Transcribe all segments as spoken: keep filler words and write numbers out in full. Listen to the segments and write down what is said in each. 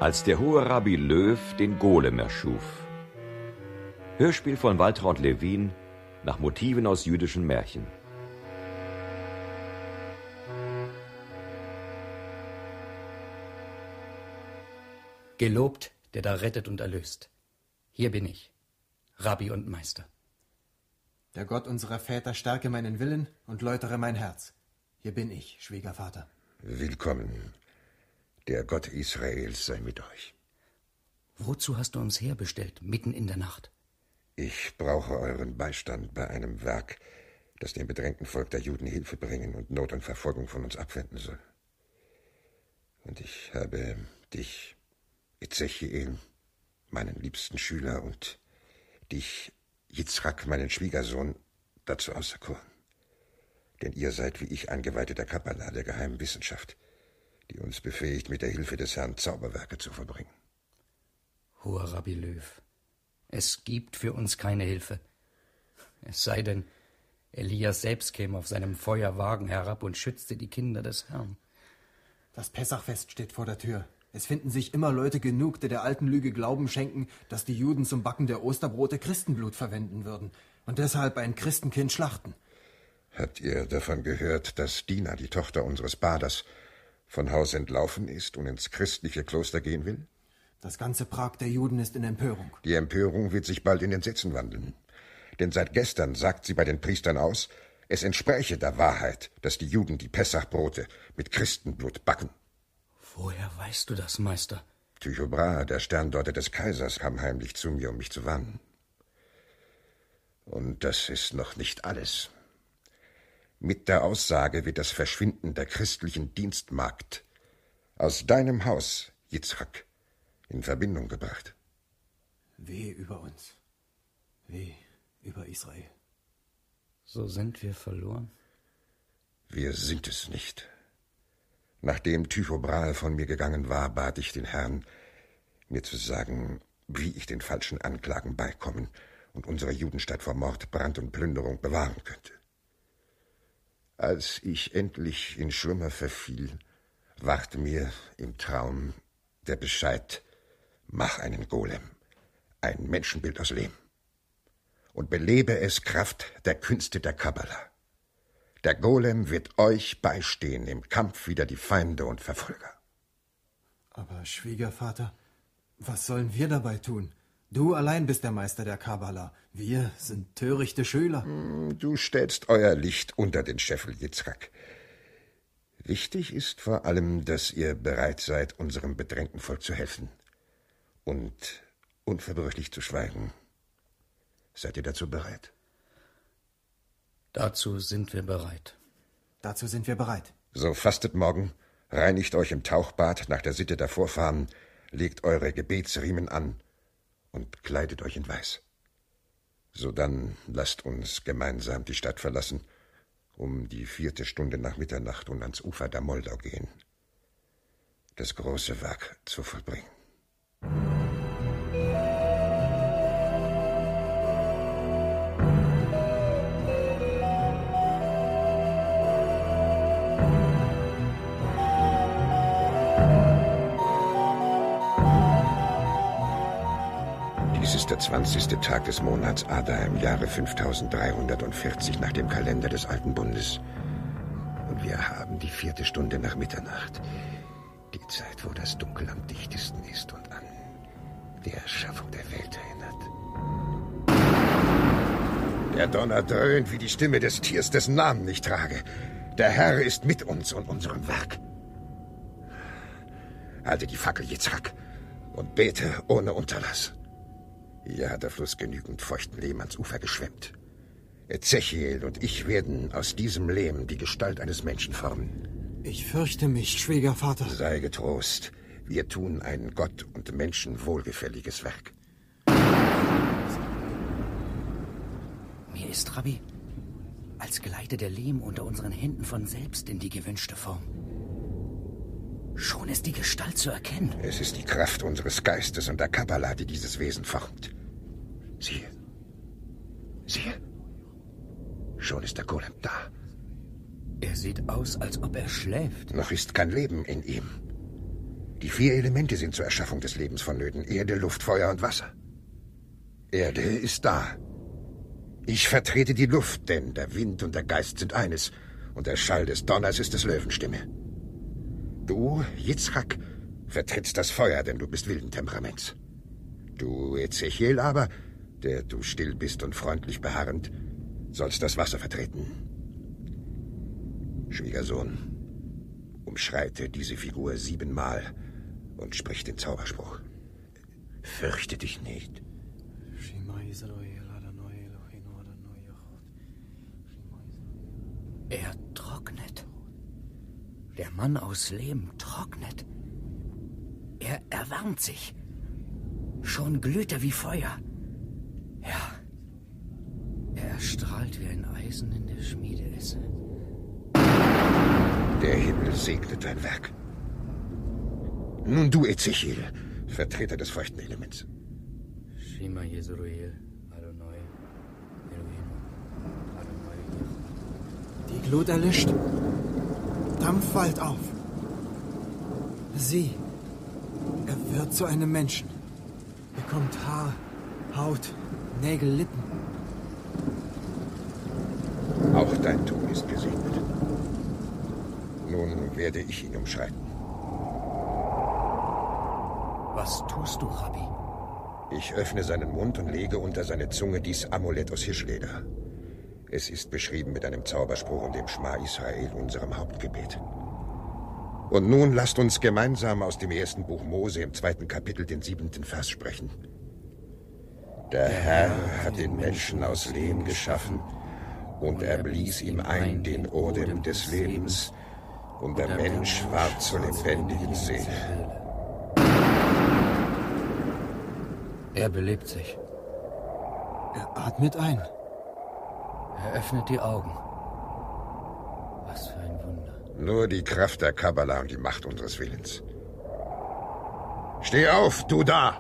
Als der hohe Rabbi Löw den Golem erschuf. Hörspiel von Waltraud Lewin nach Motiven aus jüdischen Märchen. Gelobt, der da rettet und erlöst. Hier bin ich, Rabbi und Meister. Der Gott unserer Väter stärke meinen Willen und läutere mein Herz. Hier bin ich, Schwiegervater. Willkommen. Der Gott Israels sei mit euch. Wozu hast du uns herbestellt, mitten in der Nacht? Ich brauche euren Beistand bei einem Werk, das dem bedrängten Volk der Juden Hilfe bringen und Not und Verfolgung von uns abwenden soll. Und ich habe dich, Ezechiel, meinen liebsten Schüler, und dich, Yitzchak, meinen Schwiegersohn, dazu auserkoren. Denn ihr seid wie ich Eingeweihte der Kabbala, der geheimen Wissenschaft, die uns befähigt, mit der Hilfe des Herrn Zauberwerke zu vollbringen. Hoher Rabbi Löw, es gibt für uns keine Hilfe. Es sei denn, Elias selbst käme auf seinem Feuerwagen herab und schützte die Kinder des Herrn. Das Pessachfest steht vor der Tür. Es finden sich immer Leute genug, die der alten Lüge Glauben schenken, dass die Juden zum Backen der Osterbrote Christenblut verwenden würden und deshalb ein Christenkind schlachten. Habt ihr davon gehört, dass Dina, die Tochter unseres Baders, von Haus entlaufen ist und ins christliche Kloster gehen will? Das ganze Prag der Juden ist in Empörung. Die Empörung wird sich bald in Entsetzen wandeln. Denn seit gestern sagt sie bei den Priestern aus, es entspräche der Wahrheit, dass die Juden die Pessachbrote mit Christenblut backen. Woher weißt du das, Meister? Tycho Brahe, der Sterndeuter des Kaisers, kam heimlich zu mir, um mich zu warnen. Und das ist noch nicht alles. Mit der Aussage wird das Verschwinden der christlichen Dienstmagd aus deinem Haus, Yitzchak, in Verbindung gebracht. Weh über uns. Weh über Israel. So sind wir verloren? Wir sind es nicht. Nachdem Tycho Brahe von mir gegangen war, bat ich den Herrn, mir zu sagen, wie ich den falschen Anklagen beikommen und unsere Judenstadt vor Mord, Brand und Plünderung bewahren könnte. Als ich endlich in Schlummer verfiel, wachte mir im Traum der Bescheid: Mach einen Golem, ein Menschenbild aus Lehm, und belebe es Kraft der Künste der Kabbala. Der Golem wird euch beistehen im Kampf wider die Feinde und Verfolger. Aber Schwiegervater, was sollen wir dabei tun? Du allein bist der Meister der Kabbala. Wir sind törichte Schüler. Du stellst euer Licht unter den Scheffel, Yitzchak. Wichtig ist vor allem, dass ihr bereit seid, unserem bedrängten Volk zu helfen und unverbrüchlich zu schweigen. Seid ihr dazu bereit? Dazu sind wir bereit. Dazu sind wir bereit. So fastet morgen, reinigt euch im Tauchbad nach der Sitte der Vorfahren, legt eure Gebetsriemen an und kleidet euch in Weiß. Sodann lasst uns gemeinsam die Stadt verlassen, um die vierte Stunde nach Mitternacht und ans Ufer der Moldau gehen, das große Werk zu vollbringen. Dies ist der zwanzigste Tag des Monats Adar im Jahre fünftausenddreihundertvierzig nach dem Kalender des Alten Bundes. Und wir haben die vierte Stunde nach Mitternacht. Die Zeit, wo das Dunkel am dichtesten ist und an die Erschaffung der Welt erinnert. Der Donner dröhnt wie die Stimme des Tiers, dessen Namen ich trage. Der Herr ist mit uns und unserem Werk. Halte die Fackel, Yitzchak, und bete ohne Unterlass. Hier hat der Fluss genügend feuchten Lehm ans Ufer geschwemmt. Ezechiel und ich werden aus diesem Lehm die Gestalt eines Menschen formen. Ich fürchte mich, Schwiegervater. Sei getrost, wir tun ein Gott und Menschen wohlgefälliges Werk. Mir ist, Rabbi, als gleite der Lehm unter unseren Händen von selbst in die gewünschte Form. Schon ist die Gestalt zu erkennen. Es ist die Kraft unseres Geistes und der Kabbala, die dieses Wesen formt. Siehe, siehe, schon ist der Golem da. Er sieht aus, als ob er schläft. Noch ist kein Leben in ihm. Die vier Elemente sind zur Erschaffung des Lebens vonnöten. Erde, Luft, Feuer und Wasser. Erde ist da. Ich vertrete die Luft, denn der Wind und der Geist sind eines. Und der Schall des Donners ist des Löwenstimme. Du, Yitzchak, vertrittst das Feuer, denn du bist wilden Temperaments. Du, Ezechiel aber, der du still bist und freundlich beharrend, sollst das Wasser vertreten. Schwiegersohn, umschreite diese Figur siebenmal und sprich den Zauberspruch. Fürchte dich nicht. Er trocknet. Der Mann aus Lehm trocknet. Er erwärmt sich. Schon glüht er wie Feuer. Ja, er strahlt wie ein Eisen in der Schmiedeesse. Der Himmel segnet dein Werk. Nun du, Ezechiel, Vertreter des feuchten Elements. Shema Yisroel, Adonai, Elohim, Adonai. Die Glut erlischt. Dampf wallt auf. Sieh, er wird zu einem Menschen. Bekommt Haar, Haut, Nägel, Lippen. Auch dein Tun ist gesegnet. Nun werde ich ihn umschreiten. Was tust du, Rabbi? Ich öffne seinen Mund und lege unter seine Zunge dies Amulett aus Hirschleder. Es ist beschrieben mit einem Zauberspruch und dem Schma Israel, unserem Hauptgebet. Und nun lasst uns gemeinsam aus dem ersten Buch Mose im zweiten Kapitel den siebenten Vers sprechen. Der Herr hat den Menschen aus Lehm geschaffen, und er blies ihm ein den Odem des Lebens, und der Mensch ward zur lebendigen Seele. Er belebt sich. Er atmet ein. Er öffnet die Augen. Was für ein Wunder. Nur die Kraft der Kabbala und die Macht unseres Willens. Steh auf, du da!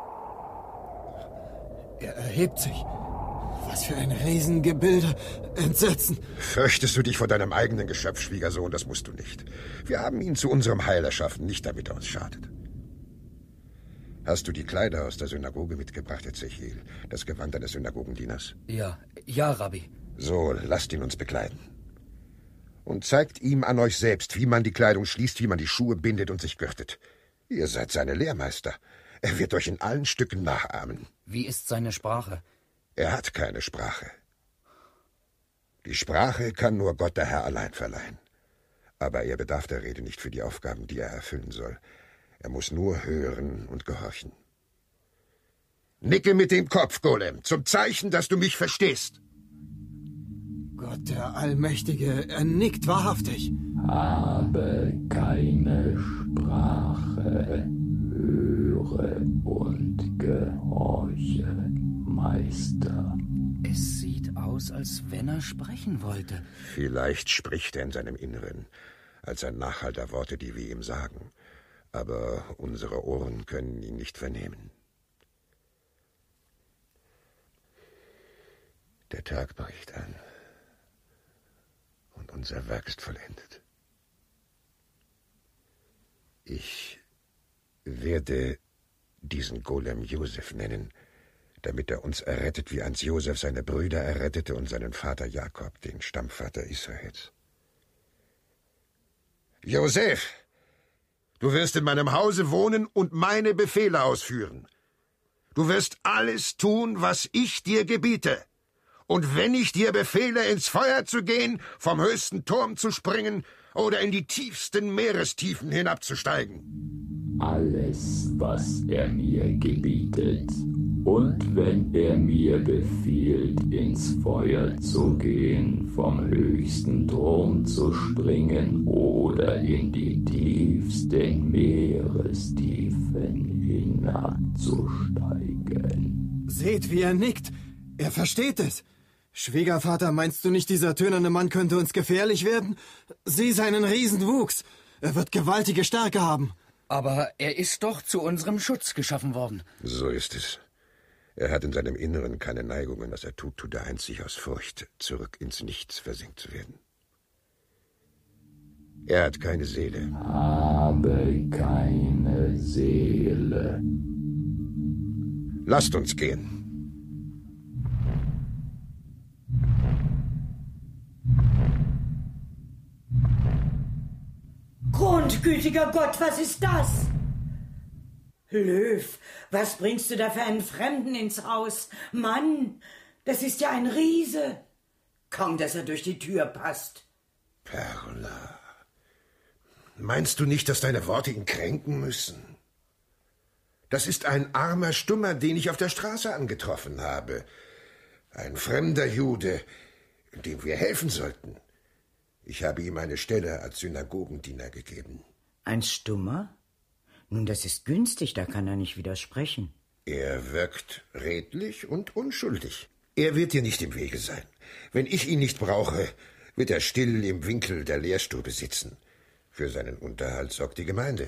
Er erhebt sich. Was für ein Riesengebilde. Entsetzen. Fürchtest du dich vor deinem eigenen Geschöpf, Schwiegersohn? Das musst du nicht. Wir haben ihn zu unserem Heil erschaffen, nicht damit er uns schadet. Hast du die Kleider aus der Synagoge mitgebracht, Ezechiel? Das Gewand eines Synagogendieners? Ja, ja, Rabbi. So, lasst ihn uns bekleiden. Und zeigt ihm an euch selbst, wie man die Kleidung schließt, wie man die Schuhe bindet und sich gürtet. Ihr seid seine Lehrmeister. Er wird euch in allen Stücken nachahmen. Wie ist seine Sprache? Er hat keine Sprache. Die Sprache kann nur Gott, der Herr, allein verleihen. Aber er bedarf der Rede nicht für die Aufgaben, die er erfüllen soll. Er muss nur hören und gehorchen. Nicke mit dem Kopf, Golem, zum Zeichen, dass du mich verstehst. Gott, der Allmächtige, er nickt wahrhaftig. Habe keine Sprache, höre und gehorche, Meister. Es sieht aus, als wenn er sprechen wollte. Vielleicht spricht er in seinem Inneren, als ein Nachhall der Worte, die wir ihm sagen. Aber unsere Ohren können ihn nicht vernehmen. Der Tag bricht an und unser Werk ist vollendet. Ich werde diesen Golem Josef nennen, damit er uns errettet, wie einst Josef seine Brüder errettete und seinen Vater Jakob, den Stammvater Israels. Josef! Du wirst in meinem Hause wohnen und meine Befehle ausführen. Du wirst alles tun, was ich dir gebiete. Und wenn ich dir befehle, ins Feuer zu gehen, vom höchsten Turm zu springen oder in die tiefsten Meerestiefen hinabzusteigen. Alles, was er mir gebietet. Und wenn er mir befiehlt, ins Feuer zu gehen, vom höchsten Turm zu springen oder in die tiefsten Meerestiefen hinabzusteigen. Seht, wie er nickt. Er versteht es. Schwiegervater, meinst du nicht, dieser tönerne Mann könnte uns gefährlich werden? Sieh seinen Riesenwuchs. Er wird gewaltige Stärke haben. Aber er ist doch zu unserem Schutz geschaffen worden. So ist es. Er hat in seinem Inneren keine Neigungen. Was er tut, tut er einzig aus Furcht, zurück ins Nichts versenkt zu werden. Er hat keine Seele. Habe keine Seele. Lasst uns gehen. Grundgütiger Gott, was ist das? Löw, was bringst du da für einen Fremden ins Haus? Mann, das ist ja ein Riese. Kaum, dass er durch die Tür passt. Perla, meinst du nicht, dass deine Worte ihn kränken müssen? Das ist ein armer Stummer, den ich auf der Straße angetroffen habe. Ein fremder Jude, dem wir helfen sollten. Ich habe ihm eine Stelle als Synagogendiener gegeben. Ein Stummer? Nun, das ist günstig, da kann er nicht widersprechen. Er wirkt redlich und unschuldig. Er wird dir nicht im Wege sein. Wenn ich ihn nicht brauche, wird er still im Winkel der Lehrstube sitzen. Für seinen Unterhalt sorgt die Gemeinde.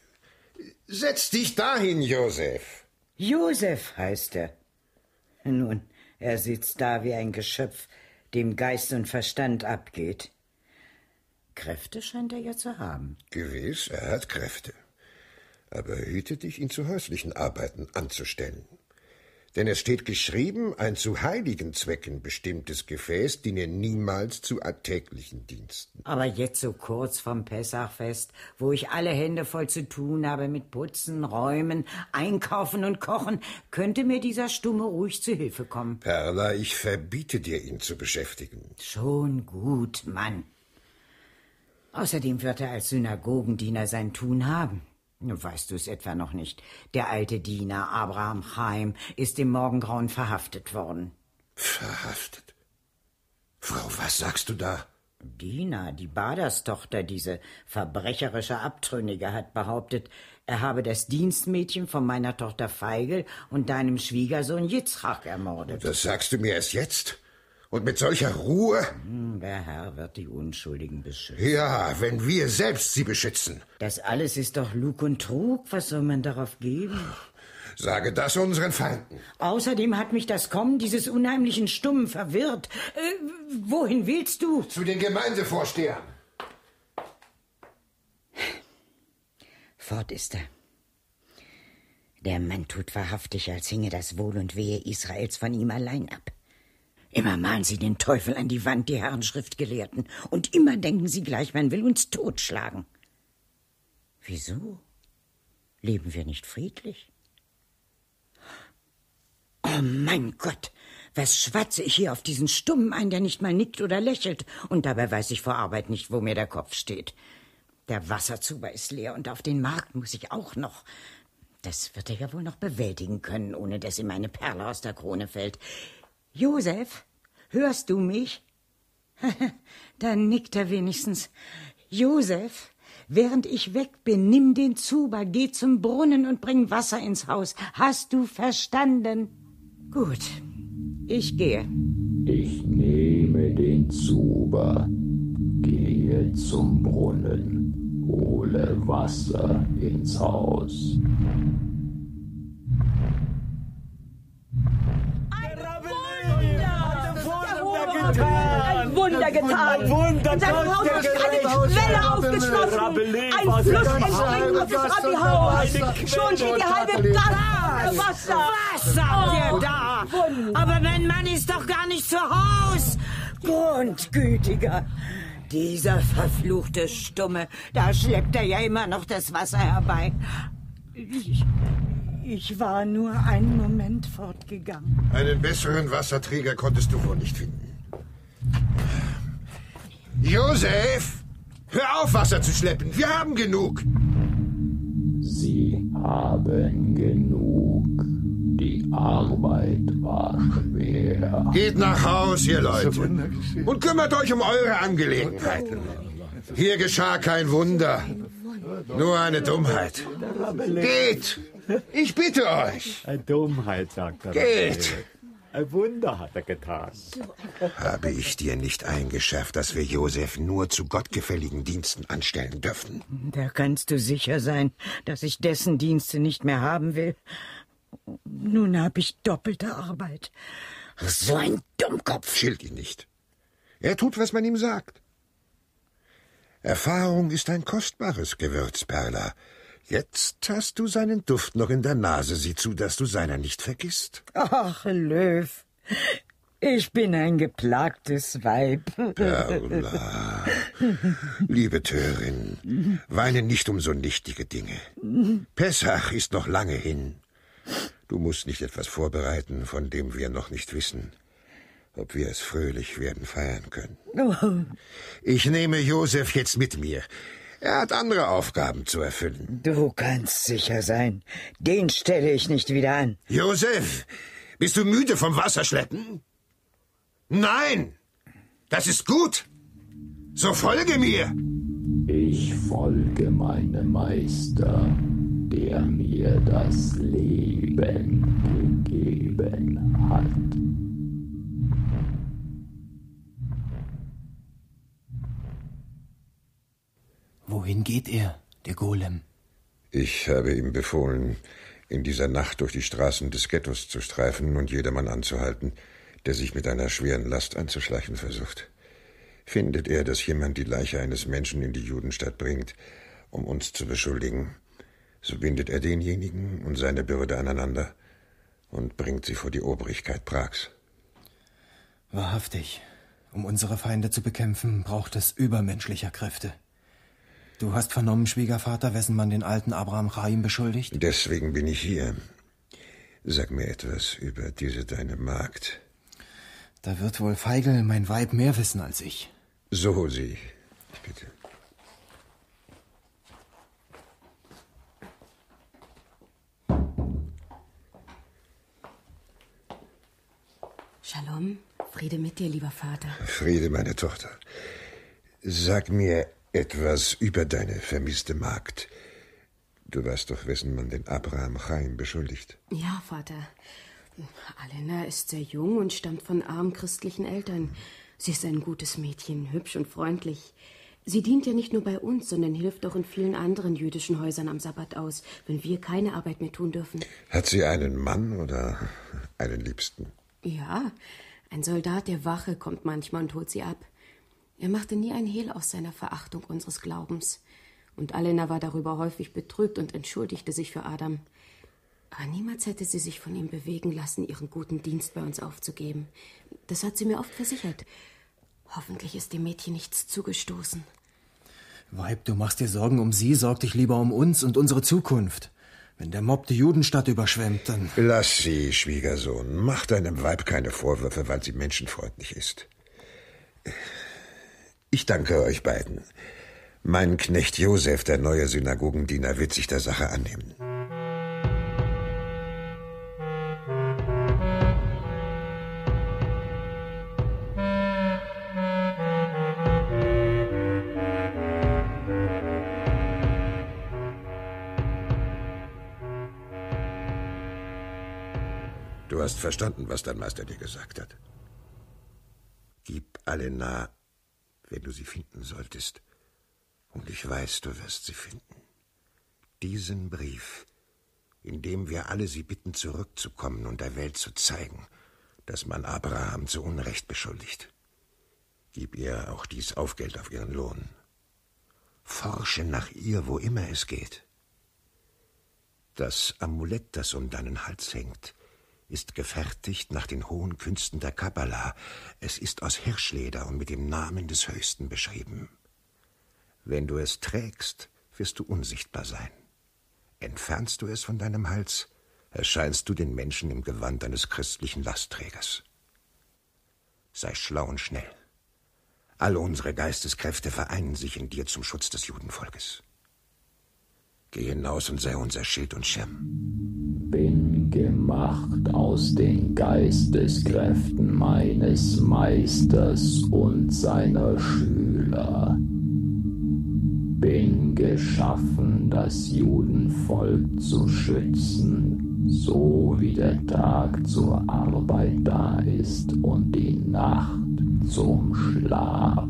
Setz dich dahin, Josef. Josef heißt er. Nun, er sitzt da wie ein Geschöpf, dem Geist und Verstand abgeht. Kräfte scheint er ja zu haben. Gewiss, er hat Kräfte. Aber hüte dich, ihn zu häuslichen Arbeiten anzustellen. Denn es steht geschrieben, ein zu heiligen Zwecken bestimmtes Gefäß diene niemals zu alltäglichen Diensten. Aber jetzt so kurz vom Pessachfest, wo ich alle Hände voll zu tun habe mit Putzen, Räumen, Einkaufen und Kochen, könnte mir dieser Stumme ruhig zu Hilfe kommen. Perla, ich verbiete dir, ihn zu beschäftigen. Schon gut, Mann. Außerdem wird er als Synagogendiener sein Tun haben. Weißt du es etwa noch nicht? Der alte Diener Abraham Chaim ist im Morgengrauen verhaftet worden. Verhaftet? Frau, was sagst du da? Dina, die Baderstochter, diese verbrecherische Abtrünnige, hat behauptet, er habe das Dienstmädchen von meiner Tochter Feigl und deinem Schwiegersohn Yitzchak ermordet. Das sagst du mir erst jetzt? Und mit solcher Ruhe? Hm, der Herr wird die Unschuldigen beschützen. Ja, wenn wir selbst sie beschützen. Das alles ist doch Lug und Trug. Was soll man darauf geben? Sage das unseren Feinden. Außerdem hat mich das Kommen dieses unheimlichen Stummen verwirrt. Äh, wohin willst du? Zu den Gemeindevorstehern. Fort ist er. Der Mann tut wahrhaftig, als hinge das Wohl und Wehe Israels von ihm allein ab. Immer malen sie den Teufel an die Wand, die Herren Schriftgelehrten, und immer denken sie gleich, man will uns totschlagen. Wieso? Leben wir nicht friedlich? Oh mein Gott, was schwatze ich hier auf diesen Stummen ein, der nicht mal nickt oder lächelt, und dabei weiß ich vor Arbeit nicht, wo mir der Kopf steht. Der Wasserzuber ist leer und auf den Markt muss ich auch noch. Das wird er ja wohl noch bewältigen können, ohne dass ihm eine Perle aus der Krone fällt. Josef, hörst du mich? Dann nickt er wenigstens. Josef, während ich weg bin, nimm den Zuber, geh zum Brunnen und bring Wasser ins Haus. Hast du verstanden? Gut, ich gehe. Ich nehme den Zuber, gehe zum Brunnen, hole Wasser ins Haus. Ein Wunder getan! Ein Wunder! In seinem Haus ist eine Quelle aufgeschlossen! Ein Fluss entspringt aus dem Rabbi-Haus! Schon steht die halbe Stadt Wasser! Was sagt ihr da? Aber mein Mann ist doch gar nicht zu Haus! Grundgütiger! Dieser verfluchte Stumme, da schleppt er ja immer noch das Wasser herbei. Ich, ich war nur einen Moment fortgegangen. Einen besseren Wasserträger konntest du wohl nicht finden. Josef, hör auf, Wasser zu schleppen. Wir haben genug. Sie haben genug. Die Arbeit war schwer. Geht nach Haus, ihr Leute, und kümmert euch um eure Angelegenheiten. Hier geschah kein Wunder, nur eine Dummheit. Geht, ich bitte euch. Eine Dummheit, sagt er. Geht. Ein Wunder hat er getan. Habe ich dir nicht eingeschärft, dass wir Josef nur zu gottgefälligen Diensten anstellen dürfen? Da kannst du sicher sein, dass ich dessen Dienste nicht mehr haben will. Nun habe ich doppelte Arbeit. So ein Dummkopf. Schilt ihn nicht. Er tut, was man ihm sagt. Erfahrung ist ein kostbares Gewürz, Perla. Jetzt hast du seinen Duft noch in der Nase. Sieh zu, dass du seiner nicht vergisst. Ach, Löw, ich bin ein geplagtes Weib. Perla, liebe Törin, weine nicht um so nichtige Dinge. Pessach ist noch lange hin. Du musst nicht etwas vorbereiten, von dem wir noch nicht wissen, ob wir es fröhlich werden feiern können. Ich nehme Josef jetzt mit mir. Er hat andere Aufgaben zu erfüllen. Du kannst sicher sein, den stelle ich nicht wieder an. Josef, bist du müde vom Wasserschleppen? Nein, das ist gut. So folge mir. Ich folge meinem Meister, der mir das Leben gegeben hat. Wohin geht er, der Golem? Ich habe ihm befohlen, in dieser Nacht durch die Straßen des Ghettos zu streifen und jedermann anzuhalten, der sich mit einer schweren Last anzuschleichen versucht. Findet er, dass jemand die Leiche eines Menschen in die Judenstadt bringt, um uns zu beschuldigen, so bindet er denjenigen und seine Bürde aneinander und bringt sie vor die Obrigkeit Prags. Wahrhaftig, um unsere Feinde zu bekämpfen, braucht es übermenschlicher Kräfte. Du hast vernommen, Schwiegervater, wessen man den alten Abraham Chaim beschuldigt? Deswegen bin ich hier. Sag mir etwas über diese deine Magd. Da wird wohl Feigl, mein Weib, mehr wissen als ich. So sie, bitte. Shalom, Friede mit dir, lieber Vater. Friede, meine Tochter. Sag mir etwas über deine vermisste Magd. Du weißt doch, wessen man den Abraham Chaim beschuldigt. Ja, Vater. Alena ist sehr jung und stammt von armen christlichen Eltern. Sie ist ein gutes Mädchen, hübsch und freundlich. Sie dient ja nicht nur bei uns, sondern hilft auch in vielen anderen jüdischen Häusern am Sabbat aus, wenn wir keine Arbeit mehr tun dürfen. Hat sie einen Mann oder einen Liebsten? Ja, ein Soldat der Wache kommt manchmal und holt sie ab. Er machte nie ein Hehl aus seiner Verachtung unseres Glaubens. Und Alena war darüber häufig betrübt und entschuldigte sich für Adam. Aber niemals hätte sie sich von ihm bewegen lassen, ihren guten Dienst bei uns aufzugeben. Das hat sie mir oft versichert. Hoffentlich ist dem Mädchen nichts zugestoßen. Weib, du machst dir Sorgen um sie, sorg dich lieber um uns und unsere Zukunft. Wenn der Mob die Judenstadt überschwemmt, dann... Lass sie, Schwiegersohn. Mach deinem Weib keine Vorwürfe, weil sie menschenfreundlich ist. Ich danke euch beiden. Mein Knecht Josef, der neue Synagogendiener, wird sich der Sache annehmen. Du hast verstanden, was dein Meister dir gesagt hat. Gib Alena, wenn du sie finden solltest, und ich weiß, du wirst sie finden, diesen Brief, in dem wir alle sie bitten, zurückzukommen und der Welt zu zeigen, dass man Abraham zu Unrecht beschuldigt. Gib ihr auch dies Aufgeld auf ihren Lohn. Forsche nach ihr, wo immer es geht. Das Amulett, das um deinen Hals hängt, ist gefertigt nach den hohen Künsten der Kabbala. Es ist aus Hirschleder und mit dem Namen des Höchsten beschrieben. Wenn du es trägst, wirst du unsichtbar sein. Entfernst du es von deinem Hals, erscheinst du den Menschen im Gewand eines christlichen Lastträgers. Sei schlau und schnell. Alle unsere Geisteskräfte vereinen sich in dir zum Schutz des Judenvolkes. Geh hinaus und sei unser Schild und Schirm. Bin gemacht aus den Geisteskräften meines Meisters und seiner Schüler. Bin geschaffen, das Judenvolk zu schützen, so wie der Tag zur Arbeit da ist und die Nacht zum Schlaf.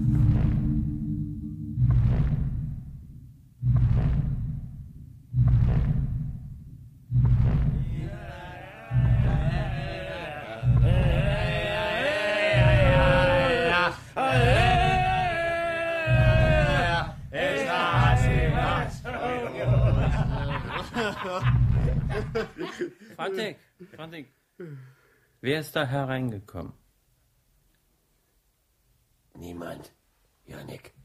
Frantik, Frantik, wer ist da hereingekommen? Niemand, Janik.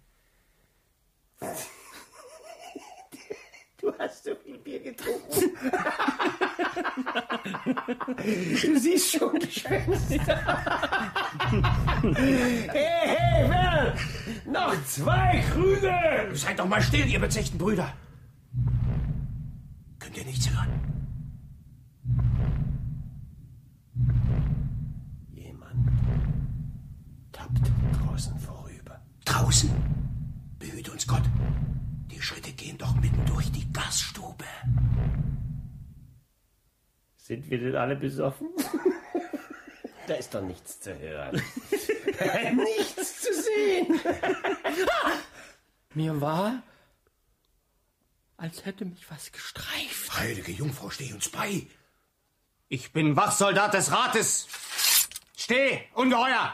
Du hast so viel Bier getrunken. Du siehst schon geschwänzt. Hey, hey, Werl! Noch zwei Krüge! Seid doch mal still, ihr bezechten Brüder. Könnt ihr nichts hören? Jemand tappt draußen vorüber. Draußen? Behüte uns Gott. Die Schritte gehen doch mitten durch die Gaststube. Sind wir denn alle besoffen? Da ist doch nichts zu hören. Nichts zu sehen. Mir war, als hätte mich was gestreift. Heilige Jungfrau, steh uns bei. Ich bin Wachsoldat des Rates. Steh, Ungeheuer!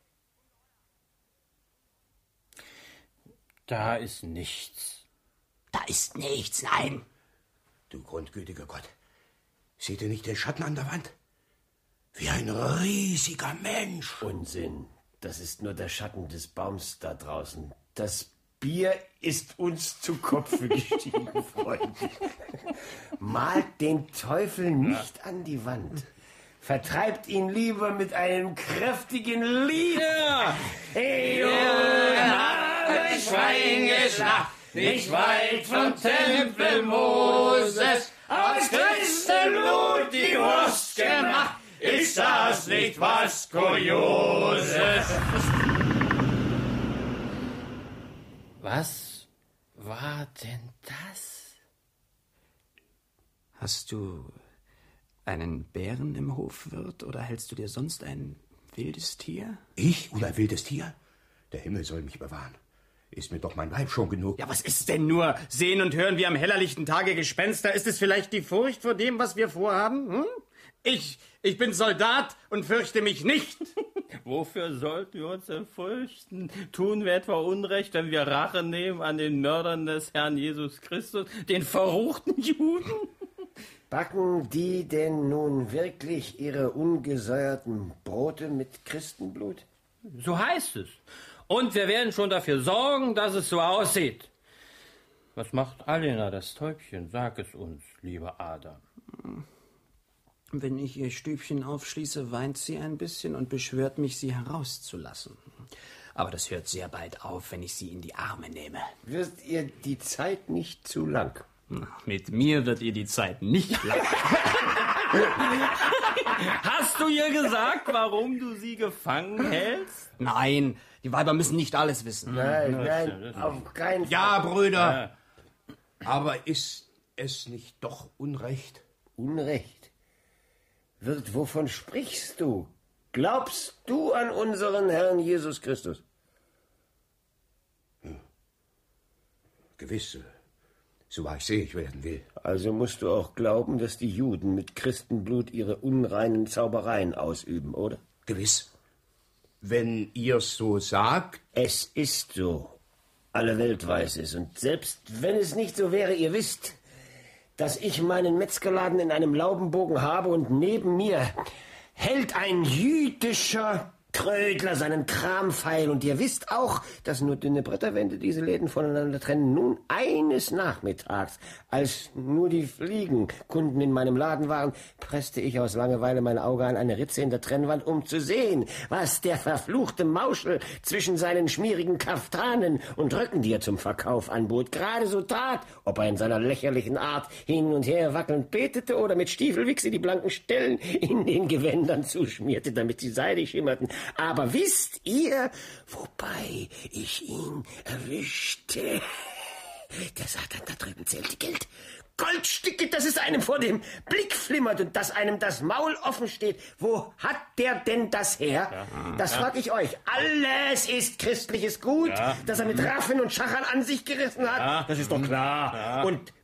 Da ist nichts. Da ist nichts, nein. Du grundgütiger Gott, seht ihr nicht den Schatten an der Wand? Wie ein riesiger Mensch. Unsinn, das ist nur der Schatten des Baums da draußen. Das Bier ist uns zu Kopfe gestiegen, Freunde. Malt den Teufel nicht an die Wand. Vertreibt ihn lieber mit einem kräftigen Lied. Ja. Hey, oh, Schweingeschlacht. Nicht weit vom Tempel Moses, aus Christenblut die Wurst gemacht, ist das nicht was Kurioses? Was war denn das? Hast du einen Bären im Hofwirt oder hältst du dir sonst ein wildes Tier? Ich oder ein wildes Tier? Der Himmel soll mich bewahren. Ist mir doch mein Weib schon genug. Ja, was ist denn nur sehen und hören wie am hellerlichten Tage Gespenster? Ist es vielleicht die Furcht vor dem, was wir vorhaben? Hm? Ich, ich bin Soldat und fürchte mich nicht. Wofür sollten wir uns denn fürchten? Tun wir etwa Unrecht, wenn wir Rache nehmen an den Mördern des Herrn Jesus Christus, den verruchten Juden? Backen die denn nun wirklich ihre ungesäuerten Brote mit Christenblut? So heißt es. Und wir werden schon dafür sorgen, dass es so aussieht. Was macht Alena, das Täubchen? Sag es uns, lieber Adam. Wenn ich ihr Stübchen aufschließe, weint sie ein bisschen und beschwört mich, sie herauszulassen. Aber das hört sehr bald auf, wenn ich sie in die Arme nehme. Wird ihr die Zeit nicht zu lang? Mit mir wird ihr die Zeit nicht lang. Hast du ihr gesagt, warum du sie gefangen hältst? Nein, die Weiber müssen nicht alles wissen. Nein, nein, auf keinen Fall. Ja, Brüder. Ja. Aber ist es nicht doch Unrecht? Unrecht? Wirt, wovon sprichst du? Glaubst du an unseren Herrn Jesus Christus? Hm. Gewiss, so wahr ich sehe, ich werden will. Also musst du auch glauben, dass die Juden mit Christenblut ihre unreinen Zaubereien ausüben, oder? Gewiss. Wenn ihr's so sagt. Es ist so. Alle Welt weiß es. Und selbst wenn es nicht so wäre, ihr wisst, dass ich meinen Metzgerladen in einem Laubenbogen habe und neben mir hält ein jüdischer Trödler seinen Kramfeil. Und ihr wisst auch, dass nur dünne Bretterwände diese Läden voneinander trennen. Nun eines Nachmittags, als nur die Fliegenkunden in meinem Laden waren, presste ich aus Langeweile mein Auge an eine Ritze in der Trennwand, um zu sehen, was der verfluchte Mauschel zwischen seinen schmierigen Kaftanen und Röcken, die er zum Verkauf anbot, gerade so tat, ob er in seiner lächerlichen Art hin und her wackelnd betete oder mit Stiefelwichse die blanken Stellen in den Gewändern zuschmierte, damit sie seidig schimmerten. Aber wisst ihr, wobei ich ihn erwischte? Der Satan da drüben zählte Geld. Goldstücke, dass es einem vor dem Blick flimmert und dass einem das Maul offen steht. Wo hat der denn das her? Ja. Das frag ich euch. Alles ist christliches Gut, ja. Das er mit Raffen und Schachern an sich gerissen hat. Ja. Das ist doch klar. Ja. Und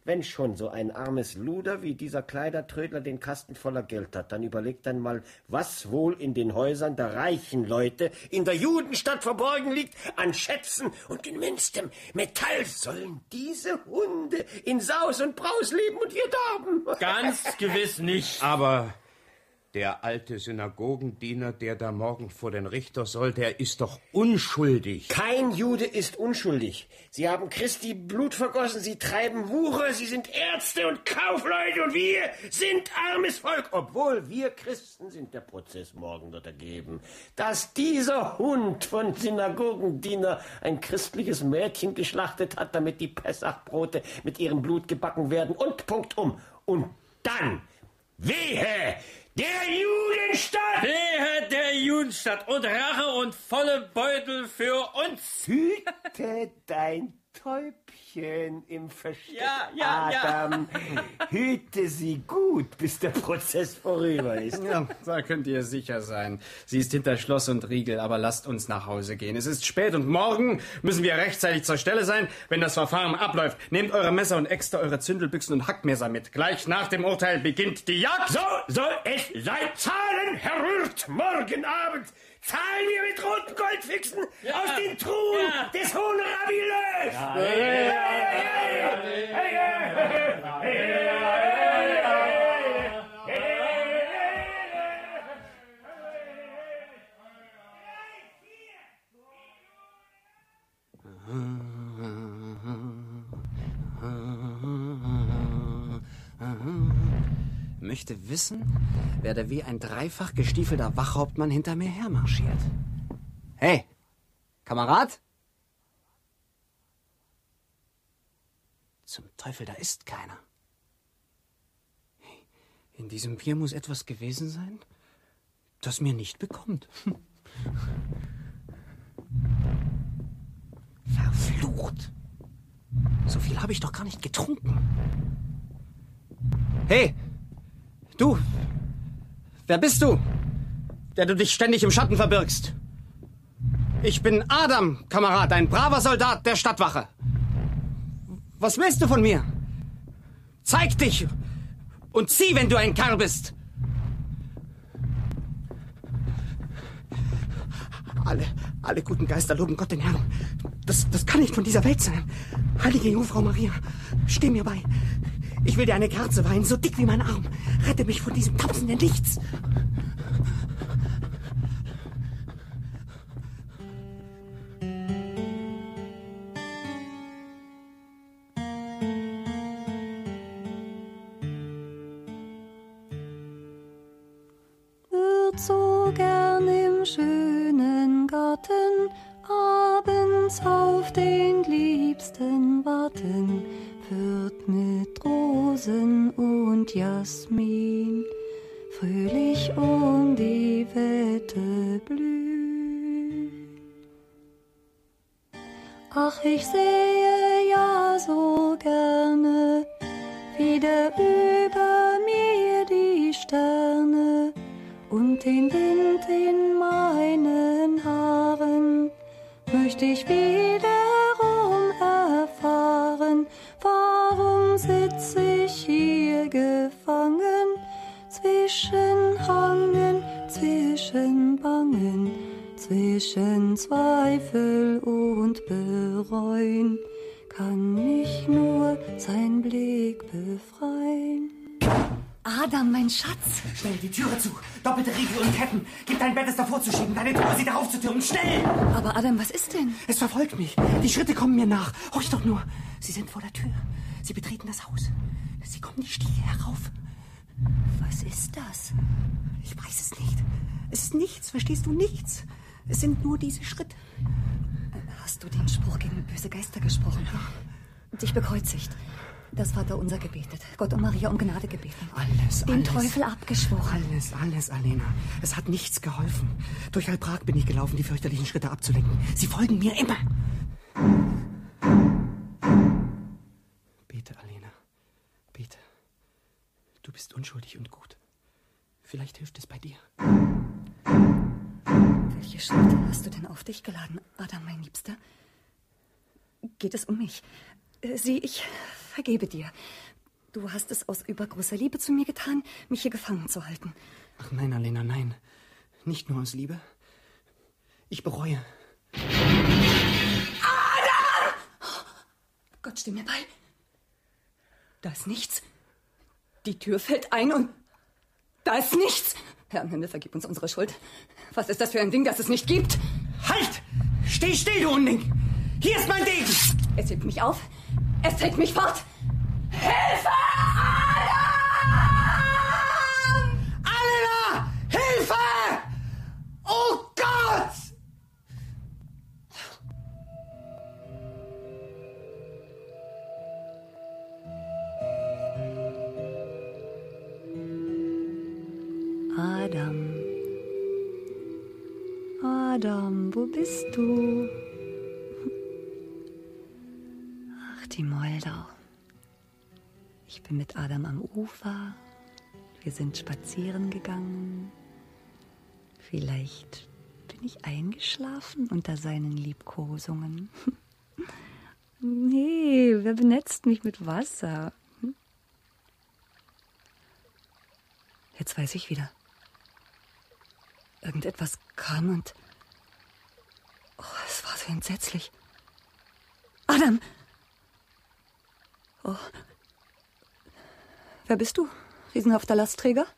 Wenn schon so ein armes Luder wie dieser Kleidertrödler den Kasten voller Geld hat, dann überlegt dann mal, was wohl in den Häusern der reichen Leute in der Judenstadt verborgen liegt an Schätzen und gemünztem Metall. Sollen diese Hunde in Saus und Braus leben und wir darben? Ganz gewiss nicht. Aber der alte Synagogendiener, der da morgen vor den Richter soll, der ist doch unschuldig. Kein Jude ist unschuldig. Sie haben Christi Blut vergossen, sie treiben Wucher, sie sind Ärzte und Kaufleute und wir sind armes Volk. Obwohl wir Christen sind, der Prozess morgen wird ergeben, dass dieser Hund von Synagogendiener ein christliches Mädchen geschlachtet hat, damit die Pessachbrote mit ihrem Blut gebacken werden und punktum. Und dann, wehe! Der Judenstadt! Wehe der Judenstadt und Rache und volle Beutel für uns. Hüte dein Täubchen im Versteck, ja, ja, Adam. Ja. Hüte sie gut, bis der Prozess vorüber ist. Ja, da könnt ihr sicher sein. Sie ist hinter Schloss und Riegel, aber lasst uns nach Hause gehen. Es ist spät und morgen müssen wir rechtzeitig zur Stelle sein, wenn das Verfahren abläuft. Nehmt eure Messer und Äxte, eure Zündelbüchsen und Hackmesser mit. Gleich nach dem Urteil beginnt die Jagd. So soll es sein. Zahlen, Herr Rürt, morgen Abend. Zahlen wir mit roten Goldfüchsen ja. aus den Truhen ja. des hohen Rabbi Löw. Ja. Hey, hey, hey, hey, hey, möchte wissen, wer da wie ein dreifach gestiefelter Wachhauptmann hinter mir hermarschiert. Hey, Kamerad? Zum Teufel, da ist keiner. In diesem Bier muss etwas gewesen sein, das mir nicht bekommt. Verflucht. So viel habe ich doch gar nicht getrunken. Hey! Du, wer bist du, der du dich ständig im Schatten verbirgst? Ich bin Adam, Kamerad, ein braver Soldat der Stadtwache. Was willst du von mir? Zeig dich und zieh, wenn du ein Kerl bist. Alle, alle guten Geister loben Gott den Herrn. Das, das kann nicht von dieser Welt sein. Heilige Jungfrau Maria, steh mir bei. Ich will dir eine Kerze weihen, so dick wie mein Arm. Rette mich von diesem tapsenden Nichts. Würd so gern im schönen Garten abends auf den Liebsten warten. Wird mit Rosen und Jasmin fröhlich um die Wette blühen. Ach, ich sehe ja so gerne wieder über mir die Sterne und den Wind in meinen Haaren möchte ich wiederum erfahren. Warum sitz ich hier gefangen, zwischen Hangen, zwischen Bangen, zwischen Zweifel und Bereuen, kann mich nur sein Blick befreien. Adam, mein Schatz! Schnell, die Türe zu! Doppelte Riegel und Ketten! Gib dein Bett, es davor zu schieben, deine Truhe, sie darauf zu türmen! Schnell! Aber Adam, was ist denn? Es verfolgt mich. Die Schritte kommen mir nach. Horch doch nur. Sie sind vor der Tür. Sie betreten das Haus. Sie kommen die Stiege herauf. Was ist das? Ich weiß es nicht. Es ist nichts, verstehst du? Nichts. Es sind nur diese Schritte. Hast du den Spruch gegen böse Geister gesprochen? Dich bekreuzigt. Das Vaterunser gebetet. Gott und Maria um Gnade gebeten. Alles, Den alles. Teufel abgeschworen. Alles, alles, Alena. Es hat nichts geholfen. Durch halb Prag bin ich gelaufen, die fürchterlichen Schritte abzulenken. Sie folgen mir immer. Bete, Alena. Bete. Du bist unschuldig und gut. Vielleicht hilft es bei dir. Welche Schritte hast du denn auf dich geladen, Adam, mein Liebster? Geht es um mich? Sieh, ich vergebe dir. Du hast es aus übergroßer Liebe zu mir getan, mich hier gefangen zu halten. Ach nein, Alena, nein. Nicht nur aus Liebe. Ich bereue. Adam! Gott, steh mir bei. Da ist nichts. Die Tür fällt ein und da ist nichts. Herr im Himmel, vergib uns unsere Schuld. Was ist das für ein Ding, das es nicht gibt? Halt! Steh still, du Unding! Hier ist mein Degen! Es hebt mich auf. Es trägt mich fort. Hilfe! Alena! Hilfe! Oh Gott! Adam. Adam, wo bist du? Ach, die Moldau. Ich bin mit Adam am Ufer. Wir sind spazieren gegangen. Vielleicht bin ich eingeschlafen unter seinen Liebkosungen. Nee, wer benetzt mich mit Wasser? Jetzt weiß ich wieder. Irgendetwas kam und... Oh, es war so entsetzlich. Adam! Oh. Wer bist du, riesenhafter Lastträger?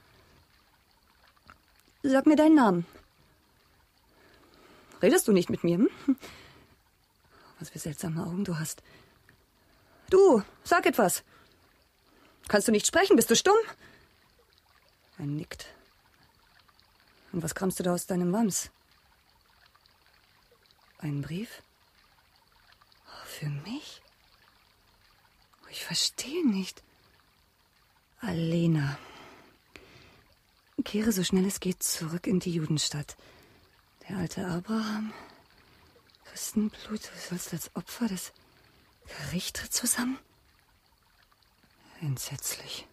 Sag mir deinen Namen. Redest du nicht mit mir, hm? Was für seltsame Augen du hast. Du, sag etwas. Kannst du nicht sprechen? Bist du stumm? Er nickt. Und was kramst du da aus deinem Wams? Ein Brief? Oh, für mich? Oh, ich verstehe nicht. Alena. Kehre so schnell es geht zurück in die Judenstadt. Der alte Abraham, Christenblut, du sollst als Opfer das Gericht tritt zusammen? Entsetzlich.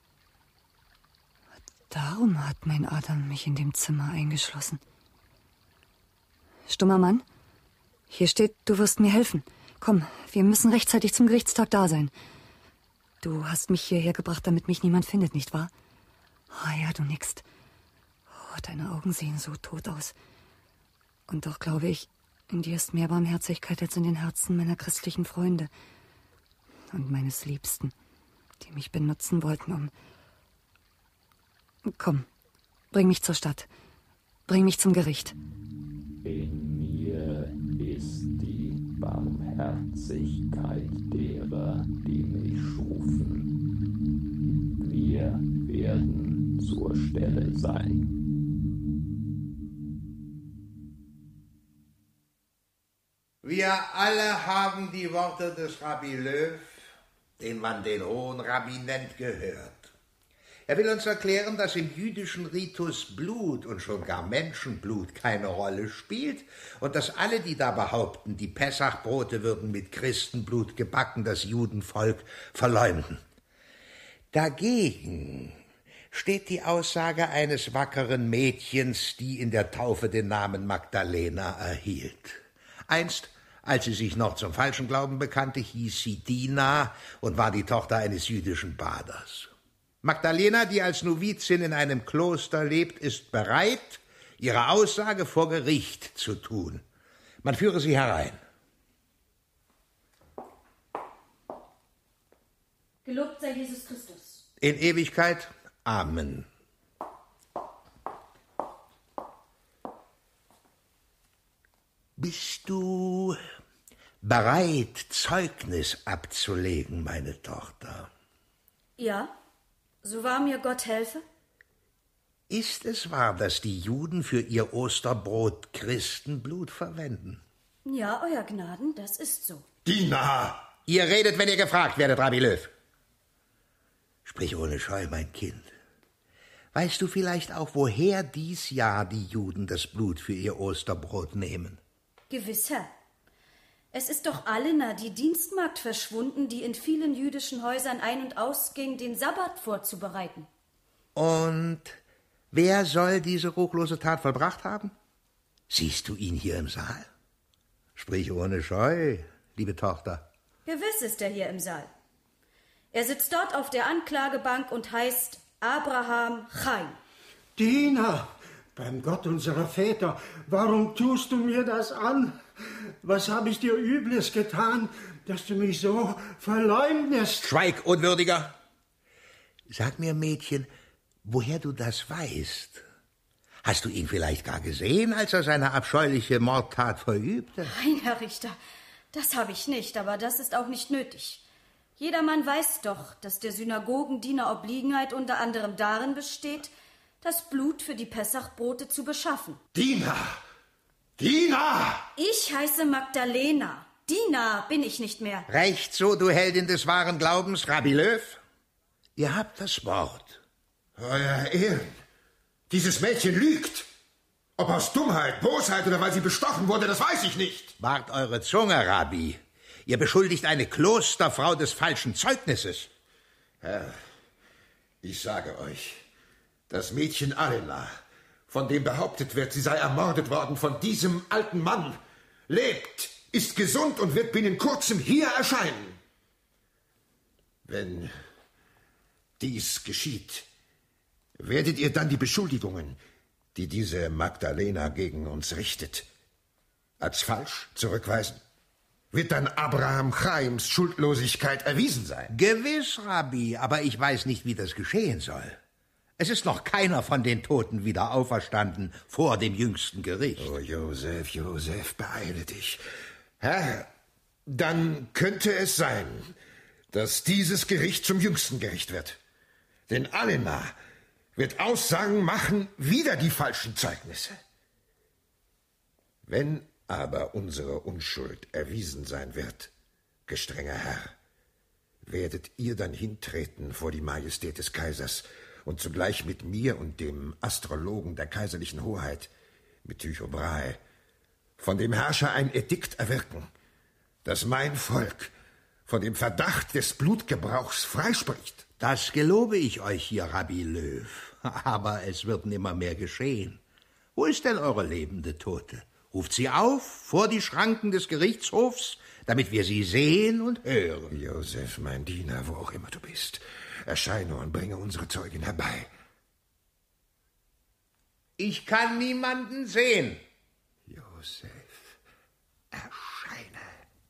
Darum hat mein Adam mich in dem Zimmer eingeschlossen. Stummer Mann, hier steht, du wirst mir helfen. Komm, wir müssen rechtzeitig zum Gerichtstag da sein. Du hast mich hierher gebracht, damit mich niemand findet, nicht wahr? Ah ja, du nickst. Oh, deine Augen sehen so tot aus. Und doch glaube ich, in dir ist mehr Barmherzigkeit als in den Herzen meiner christlichen Freunde und meines Liebsten, die mich benutzen wollten, um... Komm, bring mich zur Stadt. Bring mich zum Gericht. In mir ist die Barmherzigkeit derer, die mich schufen. Wir werden zur Stelle sein. Wir alle haben die Worte des Rabbi Löw, den man den Hohen Rabbi nennt, gehört. Er will uns erklären, dass im jüdischen Ritus Blut und schon gar Menschenblut keine Rolle spielt und dass alle, die da behaupten, die Pessachbrote würden mit Christenblut gebacken, das Judenvolk verleumden. Dagegen steht die Aussage eines wackeren Mädchens, die in der Taufe den Namen Magdalena erhielt. Einst, als sie sich noch zum falschen Glauben bekannte, hieß sie Dina und war die Tochter eines jüdischen Baders. Magdalena, die als Novizin in einem Kloster lebt, ist bereit, ihre Aussage vor Gericht zu tun. Man führe sie herein. Gelobt sei Jesus Christus. In Ewigkeit. Amen. Bist du bereit, Zeugnis abzulegen, meine Tochter? Ja. So wahr mir Gott helfe? Ist es wahr, dass die Juden für ihr Osterbrot Christenblut verwenden? Ja, Euer Gnaden, das ist so. Dina! Ihr redet, wenn ihr gefragt werdet, Rabbi Löw. Sprich ohne Scheu, mein Kind. Weißt du vielleicht auch, woher dies Jahr die Juden das Blut für ihr Osterbrot nehmen? Gewiss, Herr. Es ist doch Alena, die Dienstmagd, verschwunden, die in vielen jüdischen Häusern ein- und ausging, den Sabbat vorzubereiten. Und wer soll diese ruchlose Tat vollbracht haben? Siehst du ihn hier im Saal? Sprich ohne Scheu, liebe Tochter. Gewiss ist er hier im Saal. Er sitzt dort auf der Anklagebank und heißt Abraham Chaim. Dina, beim Gott unserer Väter, warum tust du mir das an? Was habe ich dir Übles getan, dass du mich so verleumdest? Schweig, Unwürdiger! Sag mir, Mädchen, woher du das weißt. Hast du ihn vielleicht gar gesehen, als er seine abscheuliche Mordtat verübte? Nein, Herr Richter, das habe ich nicht, aber das ist auch nicht nötig. Jedermann weiß doch, dass der Synagogendiener Obliegenheit unter anderem darin besteht, das Blut für die Pessachbrote zu beschaffen. Dina! Dina! Ich heiße Magdalena. Dina bin ich nicht mehr. Recht so, du Heldin des wahren Glaubens, Rabbi Löw. Ihr habt das Wort. Euer Ehren, dieses Mädchen lügt. Ob aus Dummheit, Bosheit oder weil sie bestochen wurde, das weiß ich nicht. Wahrt eure Zunge, Rabbi. Ihr beschuldigt eine Klosterfrau des falschen Zeugnisses. Herr, ich sage euch, das Mädchen Alena, von dem behauptet wird, sie sei ermordet worden von diesem alten Mann, lebt, ist gesund und wird binnen kurzem hier erscheinen. Wenn dies geschieht, werdet ihr dann die Beschuldigungen, die diese Magdalena gegen uns richtet, als falsch zurückweisen? Wird dann Abraham Chaims Schuldlosigkeit erwiesen sein? Gewiss, Rabbi, aber ich weiß nicht, wie das geschehen soll. Es ist noch keiner von den Toten wieder auferstanden vor dem jüngsten Gericht. Oh, Josef, Josef, beeile dich. Herr, dann könnte es sein, dass dieses Gericht zum jüngsten Gericht wird. Denn Alena wird Aussagen machen wider die falschen Zeugnisse. Wenn aber unsere Unschuld erwiesen sein wird, gestrenger Herr, werdet ihr dann hintreten vor die Majestät des Kaisers und zugleich mit mir und dem Astrologen der kaiserlichen Hoheit, mit Tycho Brahe, von dem Herrscher ein Edikt erwirken, dass mein Volk von dem Verdacht des Blutgebrauchs freispricht. Das gelobe ich euch hier, Rabbi Löw. Aber es wird nimmermehr geschehen. Wo ist denn eure lebende Tote? Ruft sie auf, vor die Schranken des Gerichtshofs, damit wir sie sehen und hören. Josef, mein Diener, wo auch immer du bist, erscheine und bringe unsere Zeugin herbei. Ich kann niemanden sehen. Josef, erscheine.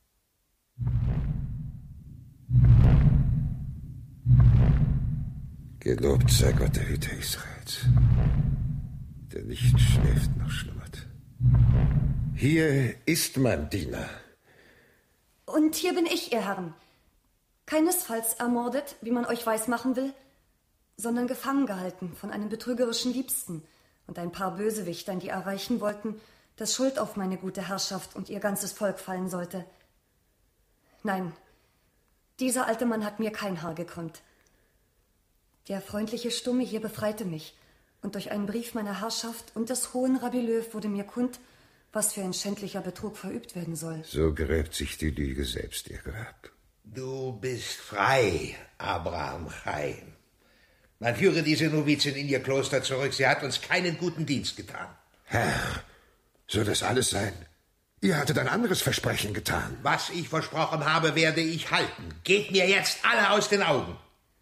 Gelobt sei Gott, der Hüter Israels, der nicht schläft noch schlummert. Hier ist mein Diener. Und hier bin ich, ihr Herren. Keinesfalls ermordet, wie man euch weismachen will, sondern gefangen gehalten von einem betrügerischen Liebsten und ein paar Bösewichtern, die erreichen wollten, dass Schuld auf meine gute Herrschaft und ihr ganzes Volk fallen sollte. Nein, dieser alte Mann hat mir kein Haar gekrümmt. Der freundliche Stumme hier befreite mich, und durch einen Brief meiner Herrschaft und des hohen Rabbi Löw wurde mir kund, was für ein schändlicher Betrug verübt werden soll. So gräbt sich die Lüge selbst ihr Grab. Du bist frei, Abraham Chaim. Man führe diese Novizin in ihr Kloster zurück. Sie hat uns keinen guten Dienst getan. Herr, soll das alles sein? Ihr hattet ein anderes Versprechen getan. Was ich versprochen habe, werde ich halten. Geht mir jetzt alle aus den Augen.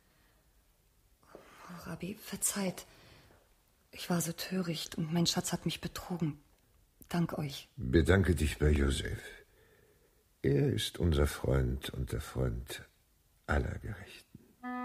Oh, Rabbi, verzeiht. Ich war so töricht und mein Schatz hat mich betrogen. Dank euch. Bedanke dich bei Josef. Er ist unser Freund und der Freund aller Gerechten.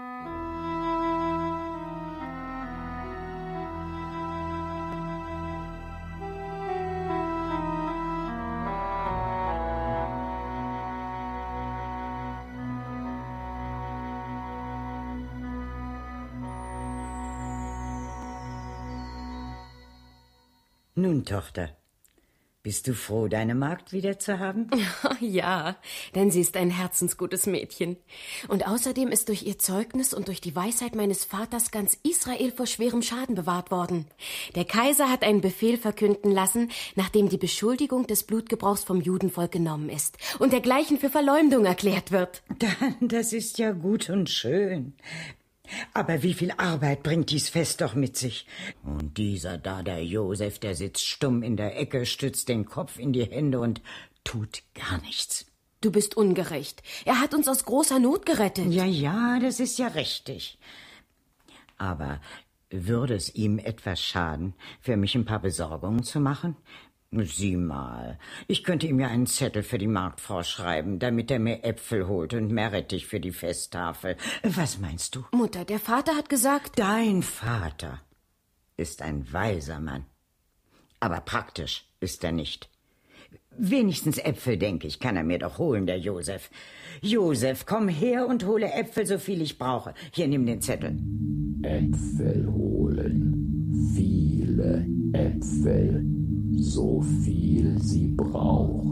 Nun, Tochter, bist du froh, deine Magd wieder zu haben? Ja, denn sie ist ein herzensgutes Mädchen. Und außerdem ist durch ihr Zeugnis und durch die Weisheit meines Vaters ganz Israel vor schwerem Schaden bewahrt worden. Der Kaiser hat einen Befehl verkünden lassen, nachdem die Beschuldigung des Blutgebrauchs vom Judenvolk genommen ist und dergleichen für Verleumdung erklärt wird. Das ist ja gut und schön. Aber wie viel Arbeit bringt dies Fest doch mit sich. Und dieser da, der Josef, der sitzt stumm in der Ecke, stützt den Kopf in die Hände und tut gar nichts. Du bist ungerecht. Er hat uns aus großer Not gerettet. Ja, ja, das ist ja richtig. Aber würde es ihm etwas schaden, für mich ein paar Besorgungen zu machen? Sieh mal, ich könnte ihm ja einen Zettel für die Marktfrau schreiben, damit er mir Äpfel holt und Meerrettich für die Festtafel. Was meinst du? Mutter, der Vater hat gesagt... Dein Vater ist ein weiser Mann. Aber praktisch ist er nicht. Wenigstens Äpfel, denke ich, kann er mir doch holen, der Josef. Josef, komm her und hole Äpfel, so viel ich brauche. Hier, nimm den Zettel. Äpfel holen. Viele Äpfel. So viel sie braucht.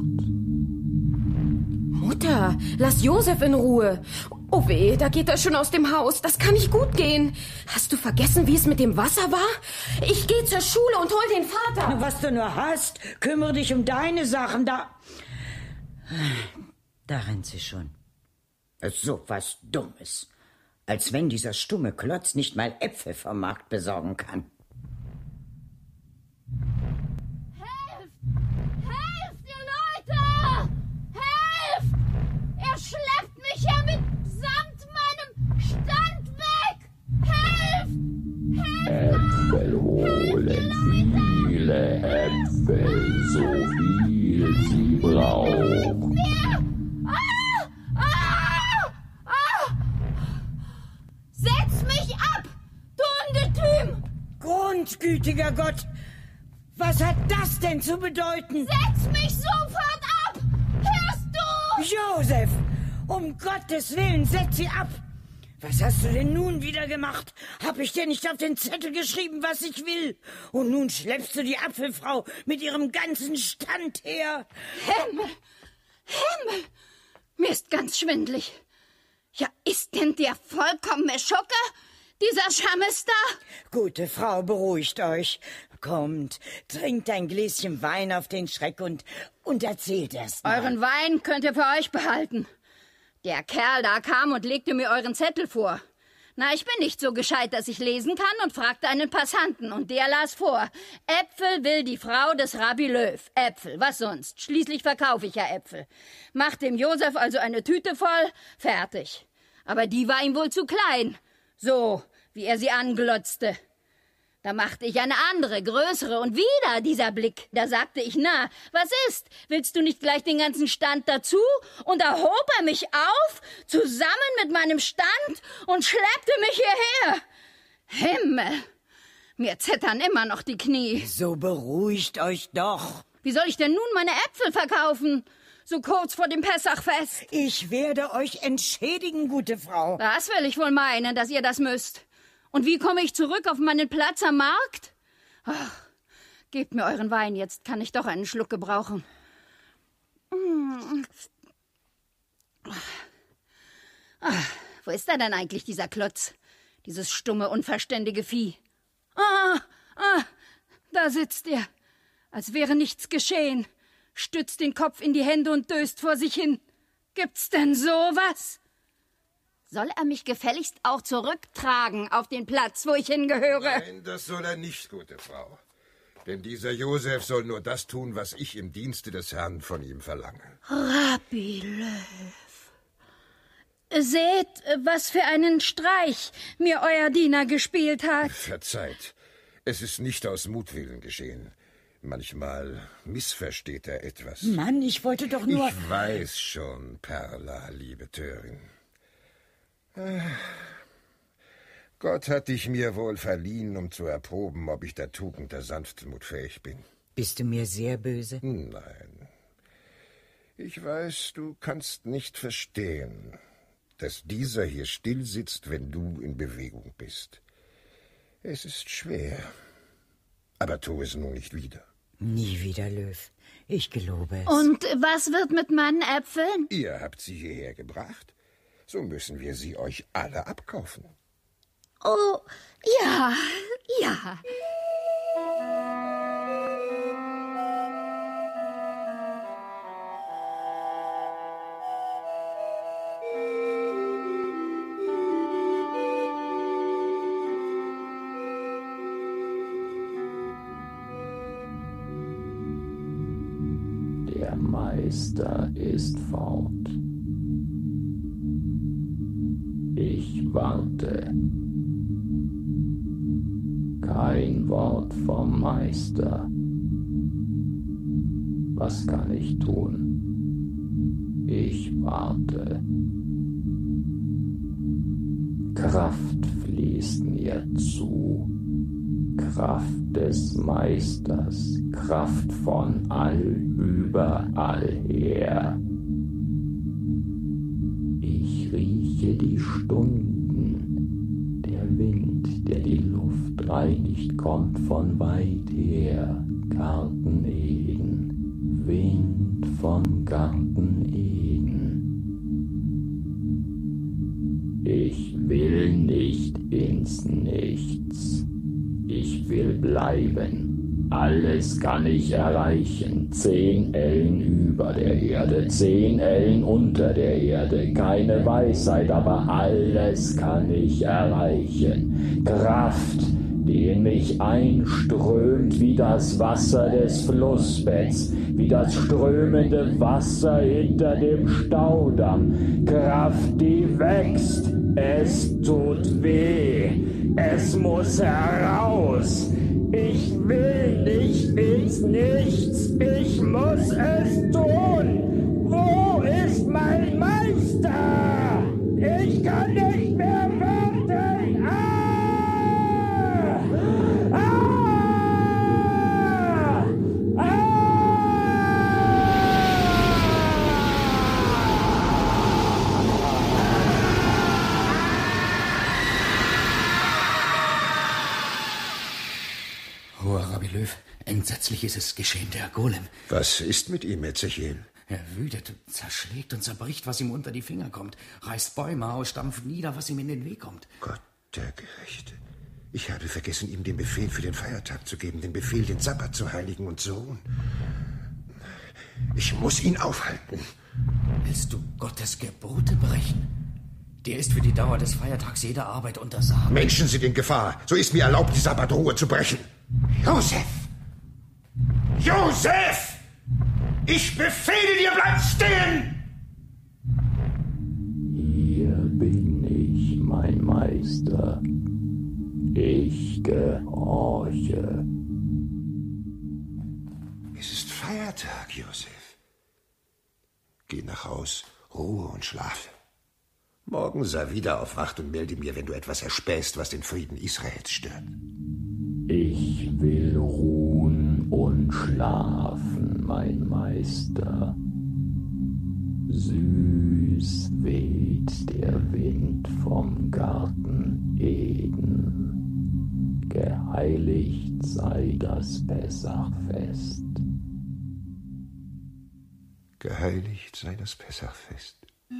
Mutter, lass Josef in Ruhe. Oh weh, da geht er schon aus dem Haus. Das kann nicht gut gehen. Hast du vergessen, wie es mit dem Wasser war? Ich gehe zur Schule und hol den Vater. Was du nur hast, kümmere dich um deine Sachen. Da, da rennt sie schon. So was Dummes. Als wenn dieser stumme Klotz nicht mal Äpfel vom Markt besorgen kann. Er schleppt mich ja mitsamt meinem Stand weg! Helft! Äpfel holen, viele Äpfel, so viel sie braucht. Mir! Ah! Ah! Ah! Setz mich ab, du Ungetüm! Grundgütiger Gott, was hat das denn zu bedeuten? Setz mich sofort ab! Hörst du? Josef, um Gottes Willen, setz sie ab! Was hast du denn nun wieder gemacht? Hab ich dir nicht auf den Zettel geschrieben, was ich will? Und nun schleppst du die Apfelfrau mit ihrem ganzen Stand her. Himmel! Himmel! Mir ist ganz schwindlig. Ja, ist denn der vollkommene Schurke, dieser Schamester? Gute Frau, beruhigt euch. Kommt, trinkt ein Gläschen Wein auf den Schreck und, und erzählt erst mal. Euren Wein könnt ihr für euch behalten. Der Kerl da kam und legte mir euren Zettel vor. Na, ich bin nicht so gescheit, dass ich lesen kann und fragte einen Passanten und der las vor. Äpfel will die Frau des Rabbi Löw. Äpfel, was sonst? Schließlich verkaufe ich ja Äpfel. Macht dem Josef also eine Tüte voll, fertig. Aber die war ihm wohl zu klein. So, wie er sie anglotzte. Da machte ich eine andere, größere und wieder dieser Blick. Da sagte ich, na, was ist? Willst du nicht gleich den ganzen Stand dazu? Und da hob er mich auf, zusammen mit meinem Stand und schleppte mich hierher. Himmel, mir zittern immer noch die Knie. So beruhigt euch doch. Wie soll ich denn nun meine Äpfel verkaufen? So kurz vor dem Pessachfest. Ich werde euch entschädigen, gute Frau. Das will ich wohl meinen, dass ihr das müsst. Und wie komme ich zurück auf meinen Platz am Markt? Ach, gebt mir euren Wein, jetzt kann ich doch einen Schluck gebrauchen. Ach, wo ist er denn eigentlich, dieser Klotz? Dieses stumme, unverständige Vieh. Ah, ah, da sitzt er, als wäre nichts geschehen, stützt den Kopf in die Hände und döst vor sich hin. Gibt's denn sowas? Soll er mich gefälligst auch zurücktragen auf den Platz, wo ich hingehöre? Nein, das soll er nicht, gute Frau. Denn dieser Josef soll nur das tun, was ich im Dienste des Herrn von ihm verlange. Rabbi Löw, seht, was für einen Streich mir euer Diener gespielt hat. Verzeiht, es ist nicht aus Mutwillen geschehen. Manchmal missversteht er etwas. Mann, ich wollte doch nur... Ich weiß schon, Perla, liebe Törin. Gott hat dich mir wohl verliehen, um zu erproben, ob ich der Tugend der Sanftmut fähig bin. Bist du mir sehr böse? Nein. Ich weiß, du kannst nicht verstehen, dass dieser hier still sitzt, wenn du in Bewegung bist. Es ist schwer, aber tu es nun nicht wieder. Nie wieder, Löw. Ich gelobe es. Und was wird mit meinen Äpfeln? Ihr habt sie hierher gebracht. So müssen wir sie euch alle abkaufen. Oh, ja, ja. Der Mai Meister ist fort. Ich warte. Kein Wort vom Meister. Was kann ich tun? Ich warte. Kraft fließt mir zu. Kraft des Meisters, Kraft von all überall her. Ich rieche die Stunden, der Wind, der die Luft reinigt, kommt von weit her. Garten Eden, Wind vom Garten Eden. Ich will nicht ins Nichts. Ich will bleiben. Alles kann ich erreichen. Zehn Ellen über der Erde, zehn Ellen unter der Erde. Keine Weisheit, aber alles kann ich erreichen. Kraft, die in mich einströmt wie das Wasser des Flussbetts, wie das strömende Wasser hinter dem Staudamm. Kraft, die wächst. Es tut weh. Es muss heraus. Ich will nicht ins Nichts. Ich muss es tun. Wo ist mein Meister? Ich kann nicht mehr warten. Ah! Ah! Ah! Hoher Rabbi Löw, entsetzlich ist es geschehen, der Golem. Was ist mit ihm, Ezechiel? Er wütet, zerschlägt und zerbricht, was ihm unter die Finger kommt, reißt Bäume aus, stampft nieder, was ihm in den Weg kommt. Gott, der Gerechte. Ich habe vergessen, ihm den Befehl für den Feiertag zu geben, den Befehl, den Sabbat zu heiligen und so. Ich muss ihn aufhalten. Willst du Gottes Gebote brechen? Der ist für die Dauer des Feiertags jeder Arbeit untersagt. Menschen sind in Gefahr. So ist mir erlaubt, die Sabbatruhe zu brechen. Josef! Josef! Ich befehle dir, bleib stehen! Hier bin ich, mein Meister. Ich gehorche. Es ist Feiertag, Josef. Geh nach Haus, ruhe und schlafe. Morgen sei wieder auf Wacht und melde mir, wenn du etwas erspähst, was den Frieden Israels stört. Ich will ruhen und schlafen, mein Meister. Süß weht der Wind vom Garten Eden. Geheiligt sei das Pessachfest. Geheiligt sei das Pessachfest.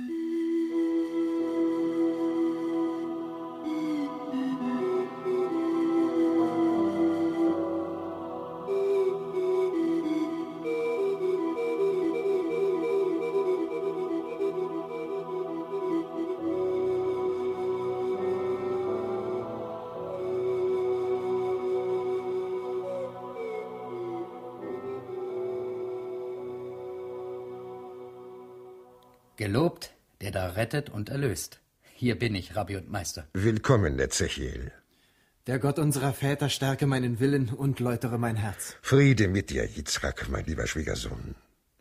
Gelobt, der da rettet und erlöst. Hier bin ich, Rabbi und Meister. Willkommen, Ezechiel. Der Gott unserer Väter stärke meinen Willen und läutere mein Herz. Friede mit dir, Yitzchak, mein lieber Schwiegersohn.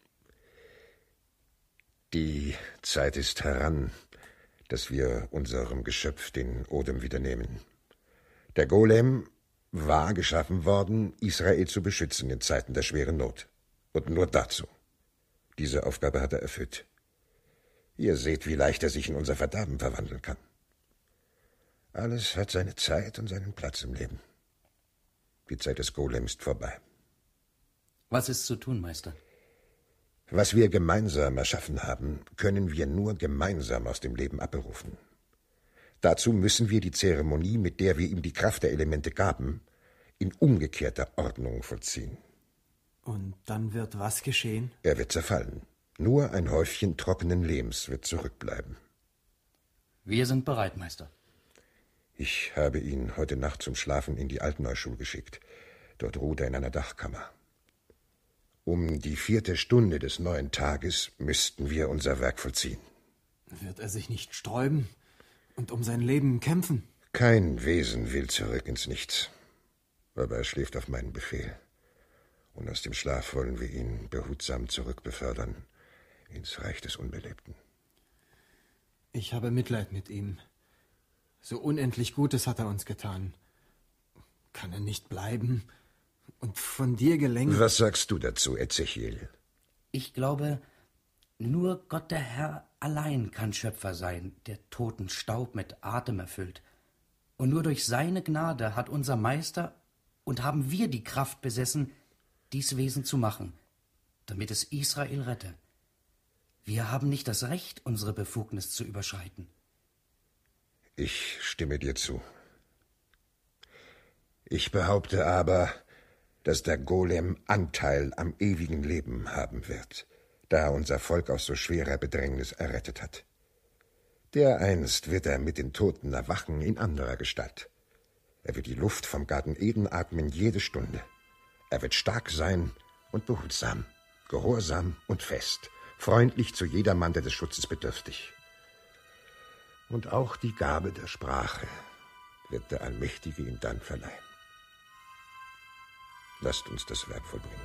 Die Zeit ist heran, dass wir unserem Geschöpf den Odem wieder nehmen. Der Golem war geschaffen worden, Israel zu beschützen in Zeiten der schweren Not. Und nur dazu. Diese Aufgabe hat er erfüllt. Ihr seht, wie leicht er sich in unser Verderben verwandeln kann. Alles hat seine Zeit und seinen Platz im Leben. Die Zeit des Golem ist vorbei. Was ist zu tun, Meister? Was wir gemeinsam erschaffen haben, können wir nur gemeinsam aus dem Leben abberufen. Dazu müssen wir die Zeremonie, mit der wir ihm die Kraft der Elemente gaben, in umgekehrter Ordnung vollziehen. Und dann wird was geschehen? Er wird zerfallen. Nur ein Häufchen trockenen Lehms wird zurückbleiben. Wir sind bereit, Meister. Ich habe ihn heute Nacht zum Schlafen in die Altneuschule geschickt. Dort ruht er in einer Dachkammer. Um die vierte Stunde des neuen Tages müssten wir unser Werk vollziehen. Wird er sich nicht sträuben und um sein Leben kämpfen? Kein Wesen will zurück ins Nichts. Aber er schläft auf meinen Befehl. Und aus dem Schlaf wollen wir ihn behutsam zurückbefördern ins Reich des Unbelebten. Ich habe Mitleid mit ihm. So unendlich Gutes hat er uns getan. Kann er nicht bleiben und von dir gelenkt... Was sagst du dazu, Ezechiel? Ich glaube, nur Gott der Herr allein kann Schöpfer sein, der toten Staub mit Atem erfüllt. Und nur durch seine Gnade hat unser Meister und haben wir die Kraft besessen, dies Wesen zu machen, damit es Israel rette. Wir haben nicht das Recht, unsere Befugnis zu überschreiten. Ich stimme dir zu. Ich behaupte aber, dass der Golem Anteil am ewigen Leben haben wird, da er unser Volk aus so schwerer Bedrängnis errettet hat. Dereinst wird er mit den Toten erwachen in anderer Gestalt. Er wird die Luft vom Garten Eden atmen jede Stunde. Er wird stark sein und behutsam, gehorsam und fest, freundlich zu jedermann, der des Schutzes bedürftig. Und auch die Gabe der Sprache wird der Allmächtige ihm dann verleihen. Lasst uns das Werk vollbringen.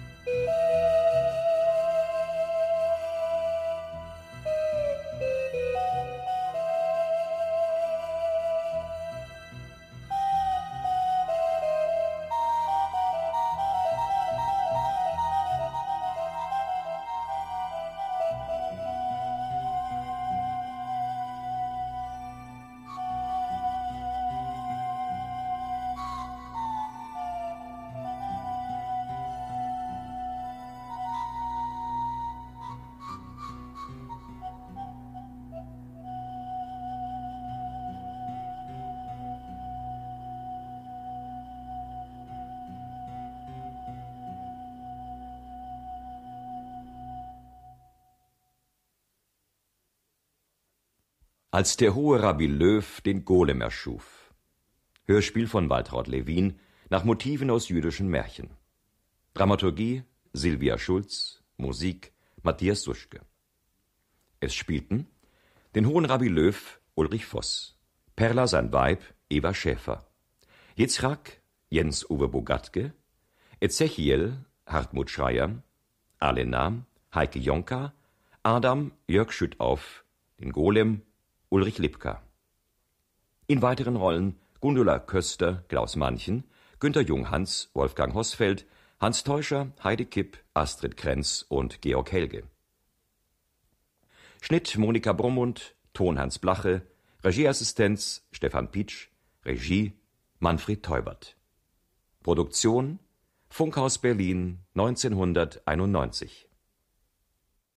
Als der hohe Rabbi Löw den Golem erschuf. Hörspiel von Waltraud Lewin nach Motiven aus jüdischen Märchen. Dramaturgie Silvia Schulz, Musik Matthias Suschke. Es spielten den hohen Rabbi Löw Ulrich Voss, Perla sein Weib Eva Schäfer, Jitzchak Jens-Uwe Bogatke, Ezechiel Hartmut Schreier, Alena Heike Jonka, Adam Jörg Schüttauf, den Golem Ulrich Lipka. In weiteren Rollen Gundula Köster, Klaus Manchen, Günter Junghans, Wolfgang Hosfeld, Hans Teuscher, Heidi Kipp, Astrid Krenz und Georg Helge. Schnitt Monika Brummund, Ton Hans Blache, Regieassistenz Stefan Pietsch, Regie Manfred Teubert. Produktion Funkhaus Berlin neunzehnhunderteinundneunzig.